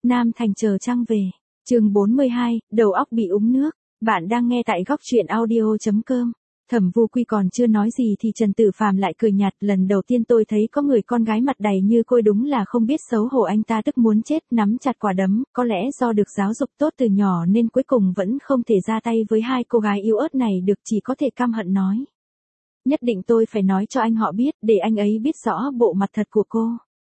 Nam Thành chờ trăng về. Chương 42, đầu óc bị úng nước. Bạn đang nghe tại góc truyện audio.com. Thẩm Vu Quy còn chưa nói gì thì Trần Tử Phàm lại cười nhạt, lần đầu tiên tôi thấy có người con gái mặt đầy như cô, đúng là không biết xấu hổ. Anh ta tức muốn chết, nắm chặt quả đấm, có lẽ do được giáo dục tốt từ nhỏ nên cuối cùng vẫn không thể ra tay với hai cô gái yếu ớt này được, chỉ có thể căm hận nói. Nhất định tôi phải nói cho anh họ biết, để anh ấy biết rõ bộ mặt thật của cô.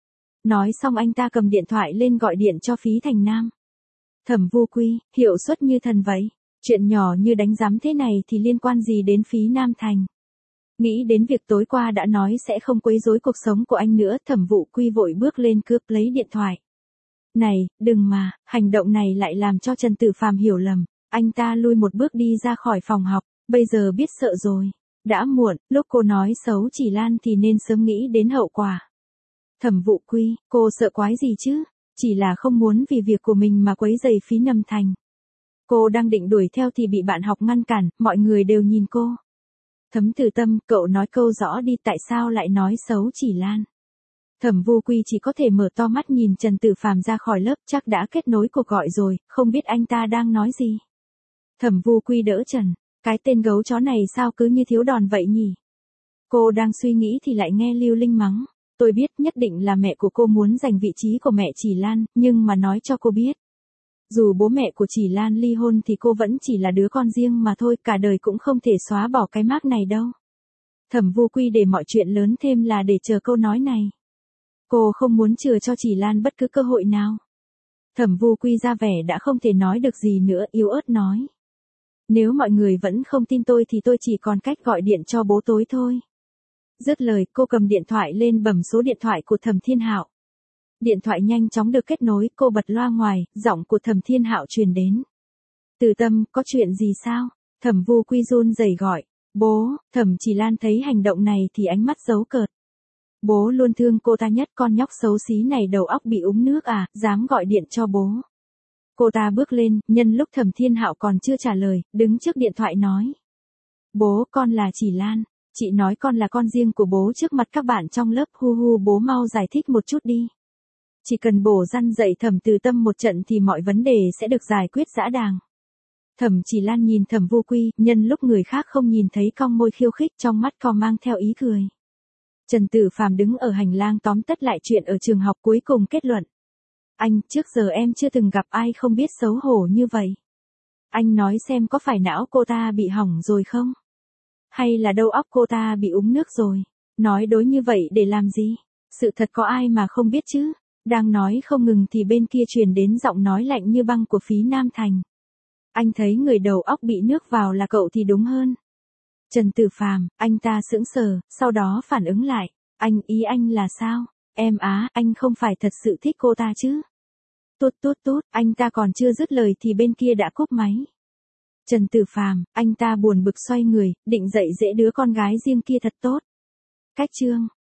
Nói xong anh ta cầm điện thoại lên gọi điện cho Phí Thành Nam. Thẩm Vu Quy, hiệu suất như thần vậy. Chuyện nhỏ như đánh giám thế này thì liên quan gì đến Phí Nam Thành? Nghĩ đến việc tối qua đã nói sẽ không quấy rối cuộc sống của anh nữa, Thẩm Vu Quy vội bước lên cướp lấy điện thoại. Này, đừng mà, hành động này lại làm cho Trần Tử Phàm hiểu lầm. Anh ta lui một bước đi ra khỏi phòng học, bây giờ biết sợ rồi. Đã muộn, lúc cô nói xấu Chỉ Lan thì nên sớm nghĩ đến hậu quả. Thẩm Vu Quy, cô sợ quái gì chứ? Chỉ là không muốn vì việc của mình mà quấy rầy Phí Nam Thành. Cô đang định đuổi theo thì bị bạn học ngăn cản, mọi người đều nhìn cô. Thấm Từ Tâm, cậu nói câu rõ đi, tại sao lại nói xấu Chỉ Lan? Thẩm Vu Quy chỉ có thể mở to mắt nhìn Trần Tử Phàm ra khỏi lớp, chắc đã kết nối cuộc gọi rồi, không biết anh ta đang nói gì. Thẩm Vu Quy đỡ Trần, cái tên gấu chó này sao cứ như thiếu đòn vậy nhỉ? Cô đang suy nghĩ thì lại nghe Lưu Linh mắng. Tôi biết nhất định là mẹ của cô muốn giành vị trí của mẹ Chỉ Lan, nhưng mà nói cho cô biết. Dù bố mẹ của Chỉ Lan ly hôn thì cô vẫn chỉ là đứa con riêng mà thôi, cả đời cũng không thể xóa bỏ cái mác này đâu. Thẩm Vu Quy để mọi chuyện lớn thêm là để chờ câu nói này. Cô không muốn chừa cho Chỉ Lan bất cứ cơ hội nào. Thẩm Vu Quy ra vẻ đã không thể nói được gì nữa, yếu ớt nói. Nếu mọi người vẫn không tin tôi thì tôi chỉ còn cách gọi điện cho bố tôi thôi. Dứt lời, cô cầm điện thoại lên bấm số điện thoại của Thẩm Thiên Hạo. Điện thoại nhanh chóng được kết nối, cô bật loa ngoài, giọng của Thẩm Thiên Hạo truyền đến. Từ Tâm, có chuyện gì sao? Thẩm Vu Quy run rẩy gọi. Bố. Thẩm Chỉ Lan thấy hành động này thì ánh mắt giấu cợt. Bố luôn thương cô ta nhất, con nhóc xấu xí này đầu óc bị úng nước à, dám gọi điện cho bố. Cô ta bước lên, nhân lúc Thẩm Thiên Hạo còn chưa trả lời, đứng trước điện thoại nói. Bố, con là Chỉ Lan. Chị nói con là con riêng của bố trước mặt các bạn trong lớp, hu hu, bố mau giải thích một chút đi. Chỉ cần bổ răn dạy Thẩm Từ Tâm một trận thì mọi vấn đề sẽ được giải quyết dã đàng. Thẩm Chỉ Lan nhìn Thẩm Vu Quy, nhân lúc người khác không nhìn thấy cong môi khiêu khích, trong mắt co mang theo ý cười. Trần Tử Phàm đứng ở hành lang tóm tắt lại chuyện ở trường học, cuối cùng kết luận. Anh, trước giờ em chưa từng gặp ai không biết xấu hổ như vậy. Anh nói xem có phải não cô ta bị hỏng rồi không? Hay là đầu óc cô ta bị úng nước rồi? Nói đối như vậy để làm gì? Sự thật có ai mà không biết chứ? Đang nói không ngừng thì bên kia truyền đến giọng nói lạnh như băng của Phí Nam Thành. Anh thấy người đầu óc bị nước vào là cậu thì đúng hơn. Trần Tử Phàm, anh ta sững sờ, sau đó phản ứng lại. Anh, ý anh là sao? Em á, anh không phải thật sự thích cô ta chứ? Tút tút tút, anh ta còn chưa dứt lời thì bên kia đã cúp máy. Trần Tử Phàm, anh ta buồn bực xoay người, định dạy dỗ đứa con gái riêng kia thật tốt. Cách chương